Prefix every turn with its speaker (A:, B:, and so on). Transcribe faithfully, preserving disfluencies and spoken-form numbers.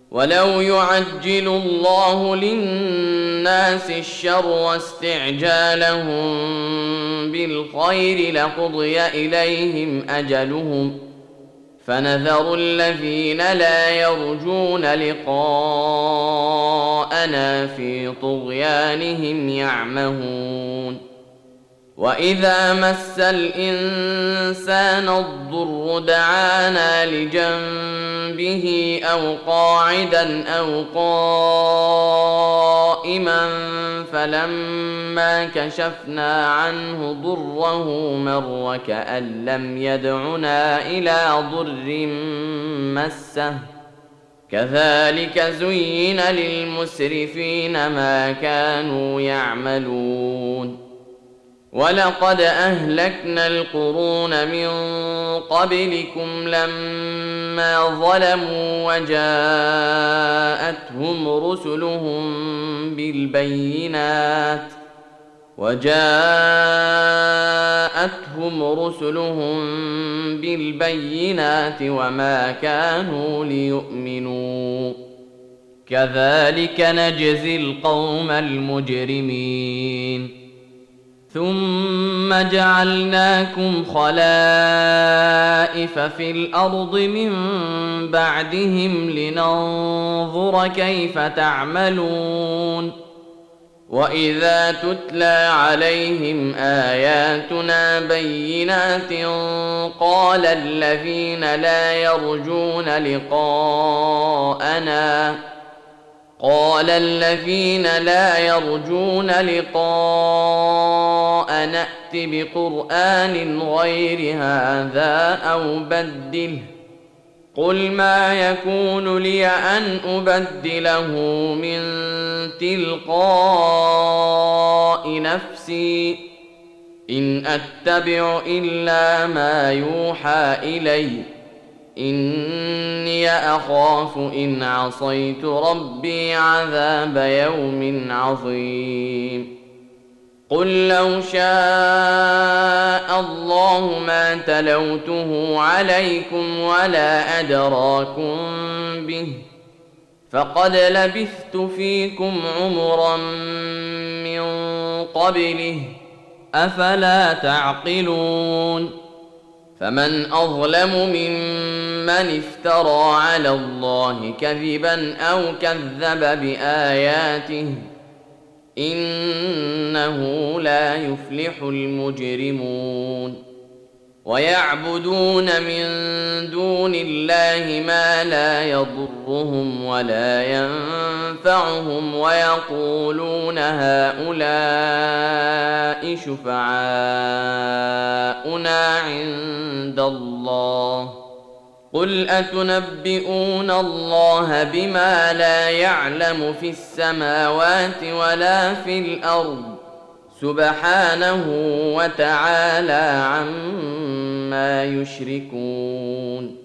A: ولو يعجل الله للناس الشر واستعجالهم بالخير لقضي إليهم أجلهم فنذر الذين لا يرجون لقاءنا في طغيانهم يعمهون. وإذا مس الإنسان الضر دعانا لجنبه أو قاعدا أو قائما فلما كشفنا عنه ضره مر كأن لم يدعنا إلى ضر مسه كذلك زين للمسرفين ما كانوا يعملون. ولقد أهلكنا القرون من قبلكم لما ظلموا وجاءتهم رسلهم بالبينات وجاءتهم رسلهم بالبينات وما كانوا ليؤمنوا كذلك نجزي القوم المجرمين. ثم جعلناكم خلائف في الأرض من بعدهم لننظر كيف تعملون. وإذا تتلى عليهم آياتنا بينات قال الذين لا يرجون لقاءنا قال الذين لا يرجون لقاء نأت بقرآن غير هذا أو بدله قل ما يكون لي أن أبدله من تلقاء نفسي إن أتبع إلا ما يوحى إلي إني أخاف إن عصيت ربي عذاب يوم عظيم. قل لو شاء الله ما تلوته عليكم ولا أدراكم به فقد لبثت فيكم عمرا من قبله أفلا تعقلون. فمن أظلم ممن افترى على الله كذبا أو كذب بآياته إنه لا يفلح المجرمون. ويعبدون من دون الله ما لا يضرهم ولا ينفعهم ويقولون هؤلاء شفعاؤنا عند الله قل أتنبئون الله بما لا يعلم في السماوات ولا في الأرض سبحانه وتعالى عما يشركون.